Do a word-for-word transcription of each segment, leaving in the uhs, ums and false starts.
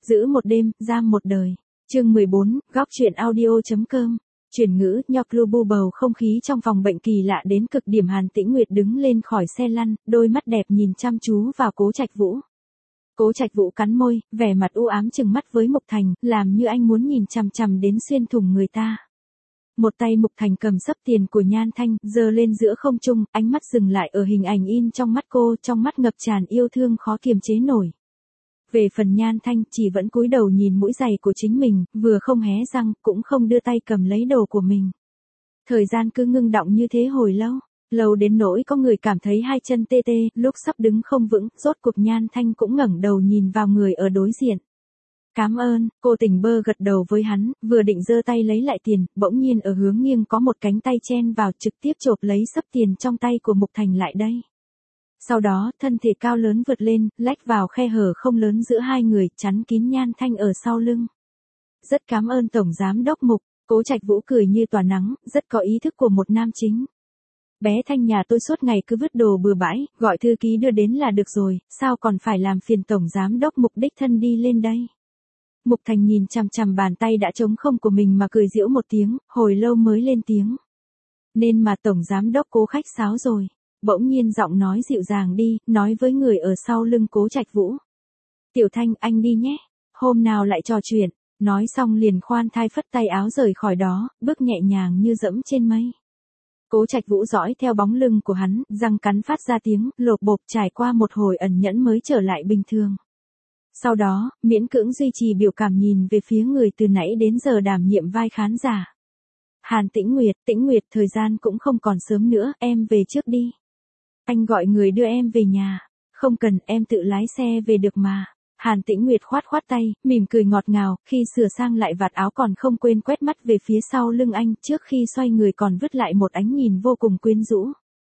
Giữ một đêm, giam một đời. Chương mười bốn, góc truyện audio.com. Chuyển ngữ, nhọc lu bu bầu không khí trong phòng bệnh kỳ lạ đến cực điểm. Hàn Tĩnh Nguyệt đứng lên khỏi xe lăn, đôi mắt đẹp nhìn chăm chú vào Cố Trạch Vũ. Cố Trạch Vũ cắn môi, vẻ mặt u ám trừng mắt với Mục Thành, làm như anh muốn nhìn chằm chằm đến xuyên thủng người ta. Một tay Mục Thành cầm sấp tiền của Nhan Thanh, giơ lên giữa không trung, ánh mắt dừng lại ở hình ảnh in trong mắt cô, trong mắt ngập tràn yêu thương khó kiềm chế nổi. Về phần Nhan Thanh chỉ vẫn cúi đầu nhìn mũi giày của chính mình, vừa không hé răng, cũng không đưa tay cầm lấy đồ của mình. Thời gian cứ ngưng đọng như thế hồi lâu, lâu đến nỗi có người cảm thấy hai chân tê tê, lúc sắp đứng không vững, rốt cuộc Nhan Thanh cũng ngẩng đầu nhìn vào người ở đối diện. Cảm ơn, cô tỉnh bơ gật đầu với hắn, vừa định giơ tay lấy lại tiền, bỗng nhiên ở hướng nghiêng có một cánh tay chen vào trực tiếp chộp lấy sấp tiền trong tay của Mục Thành lại đây. Sau đó, thân thể cao lớn vượt lên, lách vào khe hở không lớn giữa hai người, chắn kín Nhan Thanh ở sau lưng. Rất cảm ơn Tổng Giám Đốc Mục, Cố Trạch Vũ cười như tỏa nắng, rất có ý thức của một nam chính. Bé Thanh nhà tôi suốt ngày cứ vứt đồ bừa bãi, gọi thư ký đưa đến là được rồi, sao còn phải làm phiền Tổng Giám Đốc Mục đích thân đi lên đây. Mục Thành nhìn chằm chằm bàn tay đã trống không của mình mà cười giễu một tiếng, hồi lâu mới lên tiếng. Nên mà Tổng Giám Đốc Cố khách sáo rồi. Bỗng nhiên giọng nói dịu dàng đi, nói với người ở sau lưng Cố Trạch Vũ. Tiểu Thanh, anh đi nhé, hôm nào lại trò chuyện. Nói xong liền khoan thai phất tay áo rời khỏi đó, bước nhẹ nhàng như dẫm trên mây. Cố Trạch Vũ dõi theo bóng lưng của hắn, răng cắn phát ra tiếng, lộp bộp trải qua một hồi ẩn nhẫn mới trở lại bình thường. Sau đó, miễn cưỡng duy trì biểu cảm nhìn về phía người từ nãy đến giờ đảm nhiệm vai khán giả. Hàn Tĩnh Nguyệt, Tĩnh Nguyệt, thời gian cũng không còn sớm nữa, em về trước đi. Anh gọi người đưa em về nhà. Không cần, em tự lái xe về được mà. Hàn Tĩnh Nguyệt khoát khoát tay, mỉm cười ngọt ngào, khi sửa sang lại vạt áo còn không quên quét mắt về phía sau lưng anh, trước khi xoay người còn vứt lại một ánh nhìn vô cùng quyến rũ.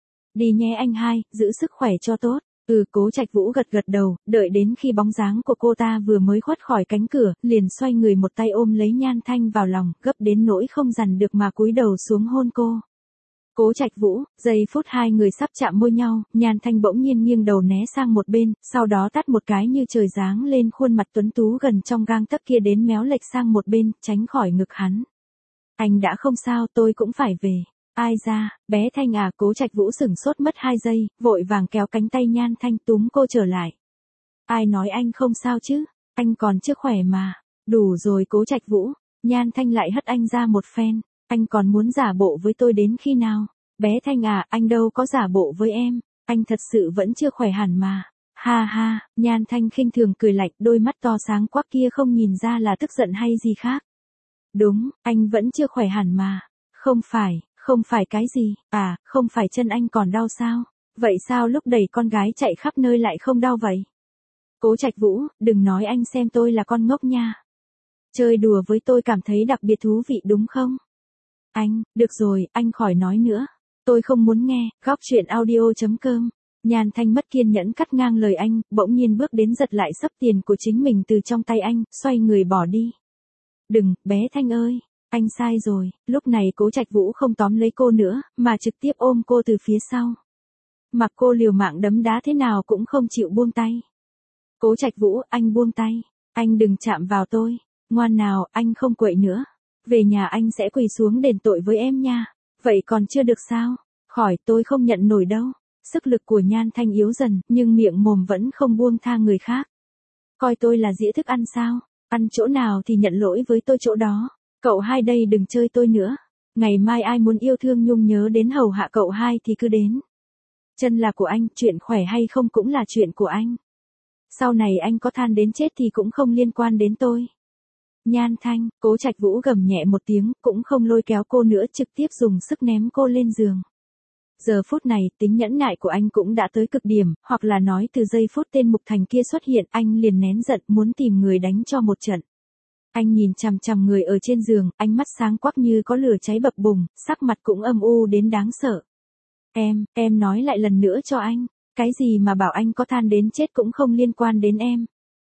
Đi nhé anh hai, giữ sức khỏe cho tốt. Ừ, Cố Trạch Vũ gật gật đầu, đợi đến khi bóng dáng của cô ta vừa mới khuất khỏi cánh cửa, liền xoay người một tay ôm lấy Nhan Thanh vào lòng, gấp đến nỗi không dằn được mà cúi đầu xuống hôn cô. Cố Trạch Vũ, giây phút hai người sắp chạm môi nhau, Nhan Thanh bỗng nhiên nghiêng đầu né sang một bên, sau đó tát một cái như trời giáng lên khuôn mặt tuấn tú gần trong gang tấc kia đến méo lệch sang một bên, tránh khỏi ngực hắn. Anh đã không sao, tôi cũng phải về. Ai ra, bé Thanh à, Cố Trạch Vũ sửng sốt mất hai giây, vội vàng kéo cánh tay Nhan Thanh túm cô trở lại. Ai nói anh không sao chứ, anh còn chưa khỏe mà. Đủ rồi Cố Trạch Vũ, Nhan Thanh lại hất anh ra một phen. Anh còn muốn giả bộ với tôi đến khi nào? Bé Thanh à, anh đâu có giả bộ với em, anh thật sự vẫn chưa khỏe hẳn mà. Ha ha, Nhan Thanh khinh thường cười lạnh, đôi mắt to sáng quắc kia không nhìn ra là tức giận hay gì khác. Đúng, anh vẫn chưa khỏe hẳn mà. Không phải, không phải cái gì, à, không phải chân anh còn đau sao? Vậy sao lúc đẩy con gái chạy khắp nơi lại không đau vậy? Cố Trạch Vũ, đừng nói anh xem tôi là con ngốc nha. Chơi đùa với tôi cảm thấy đặc biệt thú vị đúng không? Anh, được rồi, anh khỏi nói nữa. Tôi không muốn nghe, góc truyện audio.com. Nhan Thanh mất kiên nhẫn cắt ngang lời anh, bỗng nhiên bước đến giật lại sấp tiền của chính mình từ trong tay anh, xoay người bỏ đi. Đừng, bé Thanh ơi, anh sai rồi. Lúc này Cố Trạch Vũ không tóm lấy cô nữa, mà trực tiếp ôm cô từ phía sau. Mặc cô liều mạng đấm đá thế nào cũng không chịu buông tay. Cố Trạch Vũ, anh buông tay. Anh đừng chạm vào tôi. Ngoan nào, anh không quậy nữa. Về nhà anh sẽ quỳ xuống đền tội với em nha. Vậy còn chưa được sao? Khỏi, tôi không nhận nổi đâu. Sức lực của Nhan Thanh yếu dần, nhưng miệng mồm vẫn không buông tha người khác. Coi tôi là dĩa thức ăn sao? Ăn chỗ nào thì nhận lỗi với tôi chỗ đó. Cậu hai đây đừng chơi tôi nữa. Ngày mai ai muốn yêu thương nhung nhớ đến hầu hạ cậu hai thì cứ đến. Chân là của anh, chuyện khỏe hay không cũng là chuyện của anh. Sau này anh có than đến chết thì cũng không liên quan đến tôi. Nhan Thanh, Cố Trạch Vũ gầm nhẹ một tiếng, cũng không lôi kéo cô nữa, trực tiếp dùng sức ném cô lên giường. Giờ phút này, tính nhẫn nại của anh cũng đã tới cực điểm, hoặc là nói từ giây phút tên Mục Thành kia xuất hiện, anh liền nén giận, muốn tìm người đánh cho một trận. Anh nhìn chằm chằm người ở trên giường, ánh mắt sáng quắc như có lửa cháy bập bùng, sắc mặt cũng âm u đến đáng sợ. Em, em nói lại lần nữa cho anh, cái gì mà bảo anh có than đến chết cũng không liên quan đến em.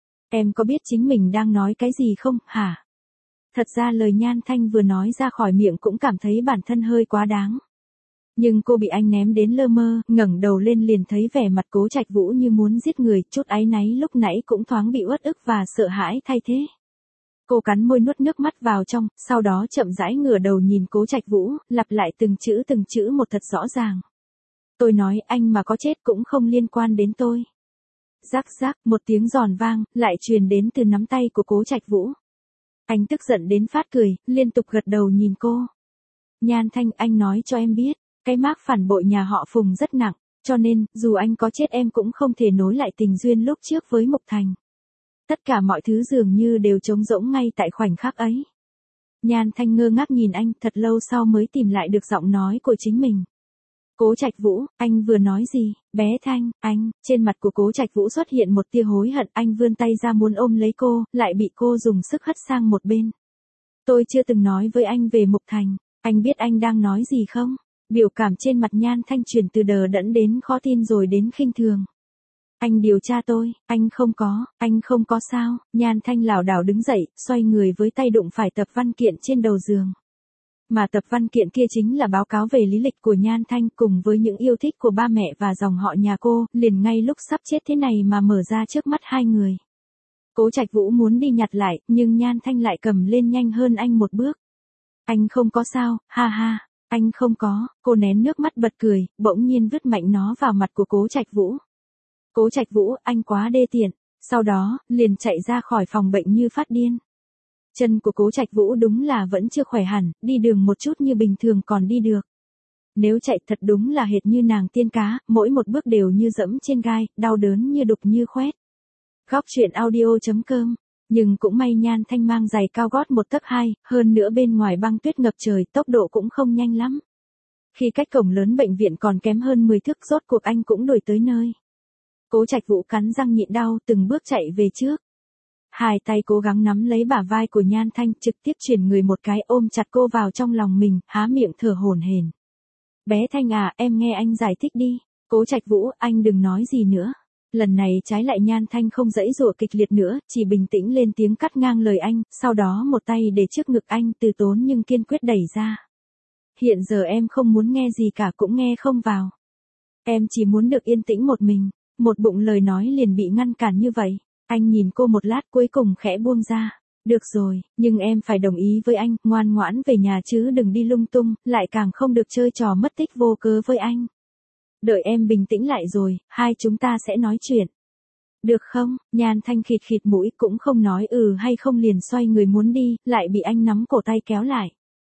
Em có biết chính mình đang nói cái gì không, hả? Thật ra lời Nhan Thanh vừa nói ra khỏi miệng cũng cảm thấy bản thân hơi quá đáng. Nhưng cô bị anh ném đến lơ mơ, ngẩng đầu lên liền thấy vẻ mặt Cố Trạch Vũ như muốn giết người, chút áy náy lúc nãy cũng thoáng bị uất ức và sợ hãi thay thế. Cô cắn môi nuốt nước mắt vào trong, sau đó chậm rãi ngửa đầu nhìn Cố Trạch Vũ, lặp lại từng chữ từng chữ một thật rõ ràng. Tôi nói anh mà có chết cũng không liên quan đến tôi. Rắc rắc, một tiếng giòn vang, lại truyền đến từ nắm tay của Cố Trạch Vũ. Anh tức giận đến phát cười, liên tục gật đầu nhìn cô. Nhan Thanh, anh nói cho em biết, cái mác phản bội nhà họ Phùng rất nặng, cho nên, dù anh có chết em cũng không thể nối lại tình duyên lúc trước với Mục Thành. Tất cả mọi thứ dường như đều trống rỗng ngay tại khoảnh khắc ấy. Nhan Thanh ngơ ngác nhìn anh, thật lâu sau mới tìm lại được giọng nói của chính mình. Cố Trạch Vũ, anh vừa nói gì? Bé Thanh, anh, trên mặt của Cố Trạch Vũ xuất hiện một tia hối hận, anh vươn tay ra muốn ôm lấy cô, lại bị cô dùng sức hất sang một bên. Tôi chưa từng nói với anh về Mục Thành, anh biết anh đang nói gì không? Biểu cảm trên mặt Nhan Thanh chuyển từ đờ đẫn đến khó tin rồi đến khinh thường. Anh điều tra tôi, anh không có, anh không có sao? Nhan Thanh lảo đảo đứng dậy, xoay người với tay đụng phải tập văn kiện trên đầu giường. Mà tập văn kiện kia chính là báo cáo về lý lịch của Nhan Thanh cùng với những yêu thích của ba mẹ và dòng họ nhà cô, liền ngay lúc sắp chết thế này mà mở ra trước mắt hai người. Cố Trạch Vũ muốn đi nhặt lại, nhưng Nhan Thanh lại cầm lên nhanh hơn anh một bước. Anh không có sao, ha ha, anh không có, cô nén nước mắt bật cười, bỗng nhiên vứt mạnh nó vào mặt của Cố Trạch Vũ. Cố Trạch Vũ, anh quá đê tiện, sau đó, liền chạy ra khỏi phòng bệnh như phát điên. Chân của Cố Trạch Vũ đúng là vẫn chưa khỏe hẳn, đi đường một chút như bình thường còn đi được. Nếu chạy thật đúng là hệt như nàng tiên cá, mỗi một bước đều như dẫm trên gai, đau đớn như đục như khoét. Góc truyện audio chấm com. Nhưng cũng may Nhan Thanh mang giày cao gót một tấc hai, hơn nữa bên ngoài băng tuyết ngập trời, tốc độ cũng không nhanh lắm. Khi cách cổng lớn bệnh viện còn kém hơn mười thước, rốt cuộc anh cũng đuổi tới nơi. Cố Trạch Vũ cắn răng nhịn đau, từng bước chạy về trước. Hai tay cố gắng nắm lấy bả vai của Nhan Thanh, trực tiếp chuyển người một cái ôm chặt cô vào trong lòng mình, há miệng thở hổn hển. Bé Thanh à, em nghe anh giải thích đi. Cố Trạch Vũ, anh đừng nói gì nữa. Lần này trái lại Nhan Thanh không dãy dụa kịch liệt nữa, chỉ bình tĩnh lên tiếng cắt ngang lời anh, sau đó một tay để trước ngực anh, từ tốn nhưng kiên quyết đẩy ra. Hiện giờ em không muốn nghe gì cả cũng nghe không vào. Em chỉ muốn được yên tĩnh một mình. Một bụng lời nói liền bị ngăn cản như vậy. Anh nhìn cô một lát cuối cùng khẽ buông ra. Được rồi, nhưng em phải đồng ý với anh, ngoan ngoãn về nhà chứ đừng đi lung tung, lại càng không được chơi trò mất tích vô cớ với anh. Đợi em bình tĩnh lại rồi, hai chúng ta sẽ nói chuyện. Được không? Nhan Thanh khịt khịt mũi cũng không nói ừ hay không liền xoay người muốn đi, lại bị anh nắm cổ tay kéo lại.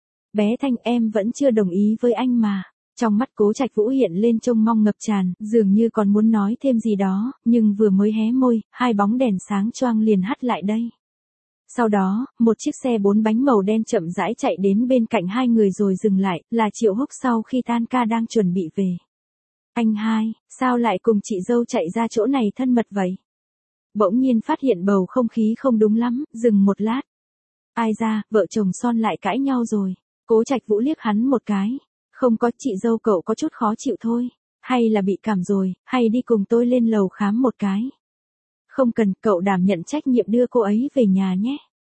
Bé Thanh, em vẫn chưa đồng ý với anh mà. Trong mắt Cố Trạch Vũ hiện lên trông mong ngập tràn, dường như còn muốn nói thêm gì đó, nhưng vừa mới hé môi, hai bóng đèn sáng choang liền hắt lại đây. Sau đó, một chiếc xe bốn bánh màu đen chậm rãi chạy đến bên cạnh hai người rồi dừng lại, là Triệu Húc sau khi tan ca đang chuẩn bị về. Anh hai, sao lại cùng chị dâu chạy ra chỗ này thân mật vậy? Bỗng nhiên phát hiện bầu không khí không đúng lắm, dừng một lát. Ai ra, vợ chồng son lại cãi nhau rồi. Cố Trạch Vũ liếc hắn một cái. Không có, chị dâu cậu có chút khó chịu thôi. Hay là bị cảm rồi, hay đi cùng tôi lên lầu khám một cái. Không cần, cậu đảm nhận trách nhiệm đưa cô ấy về nhà nhé.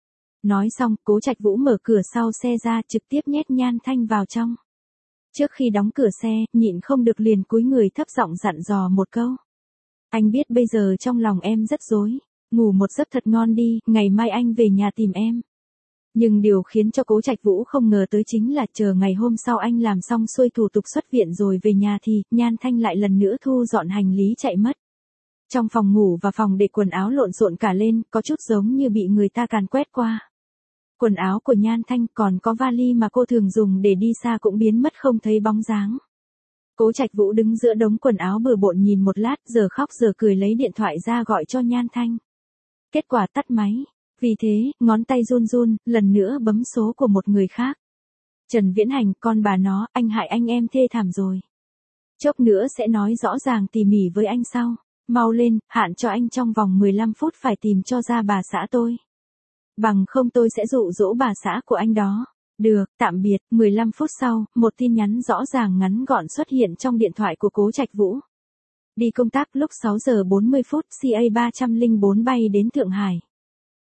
Nói xong, Cố Trạch Vũ mở cửa sau xe ra, trực tiếp nhét Nhan Thanh vào trong. Trước khi đóng cửa xe, nhịn không được liền cúi người thấp giọng dặn dò một câu. Anh biết bây giờ trong lòng em rất rối. Ngủ một giấc thật ngon đi, ngày mai anh về nhà tìm em. Nhưng điều khiến cho Cố Trạch Vũ không ngờ tới chính là chờ ngày hôm sau anh làm xong xuôi thủ tục xuất viện rồi về nhà thì Nhan Thanh lại lần nữa thu dọn hành lý chạy mất. Trong phòng ngủ và phòng để quần áo lộn xộn cả lên, có chút giống như bị người ta càn quét qua. Quần áo của Nhan Thanh còn có vali mà cô thường dùng để đi xa cũng biến mất không thấy bóng dáng. Cố Trạch Vũ đứng giữa đống quần áo bừa bộn nhìn một lát, giờ khóc giờ cười lấy điện thoại ra gọi cho Nhan Thanh. Kết quả tắt máy. Vì thế, ngón tay run run, lần nữa bấm số của một người khác. Trần Viễn Hành, con bà nó, anh hại anh em thê thảm rồi. Chốc nữa sẽ nói rõ ràng tỉ mỉ với anh sau. Mau lên, hạn cho anh trong vòng mười lăm phút phải tìm cho ra bà xã tôi. Bằng không tôi sẽ dụ dỗ bà xã của anh đó. Được, tạm biệt. mười lăm phút sau, một tin nhắn rõ ràng ngắn gọn xuất hiện trong điện thoại của Cố Trạch Vũ. Đi công tác lúc sáu giờ bốn mươi phút, C A ba không bốn bay đến Thượng Hải.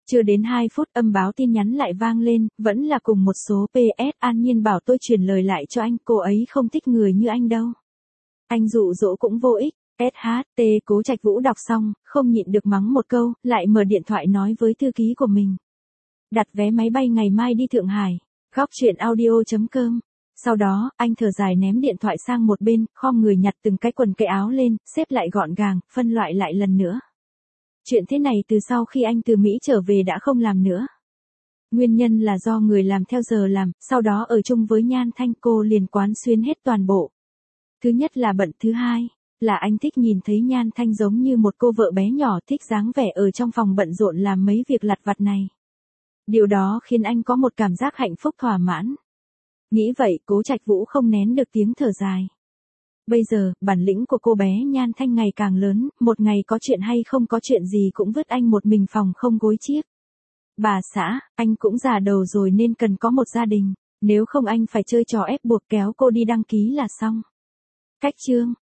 Chưa đến hai phút âm báo tin nhắn lại vang lên, vẫn là cùng một số pê ét. An Nhiên bảo tôi truyền lời lại cho anh, cô ấy không thích người như anh đâu. Anh dụ dỗ cũng vô ích. ét hát tê Cố Trạch Vũ đọc xong, không nhịn được mắng một câu, lại mở điện thoại nói với thư ký của mình. Đặt vé máy bay ngày mai đi Thượng Hải. Góc truyện audio chấm com. Sau đó, anh thở dài ném điện thoại sang một bên, khom người nhặt từng cái quần cái áo lên, xếp lại gọn gàng, phân loại lại lần nữa. Chuyện thế này từ sau khi anh từ Mỹ trở về đã không làm nữa. Nguyên nhân là do người làm theo giờ làm, sau đó ở chung với Nhan Thanh cô liền quán xuyến hết toàn bộ. Thứ nhất là bận, thứ hai là anh thích nhìn thấy Nhan Thanh giống như một cô vợ bé nhỏ thích dáng vẻ ở trong phòng bận rộn làm mấy việc lặt vặt này. Điều đó khiến anh có một cảm giác hạnh phúc thỏa mãn. Nghĩ vậy, Cố Trạch Vũ không nén được tiếng thở dài. Bây giờ, bản lĩnh của cô bé Nhan Thanh ngày càng lớn, một ngày có chuyện hay không có chuyện gì cũng vứt anh một mình phòng không gối chiếc. Bà xã, anh cũng già đầu rồi nên cần có một gia đình, nếu không anh phải chơi trò ép buộc kéo cô đi đăng ký là xong. Cách chương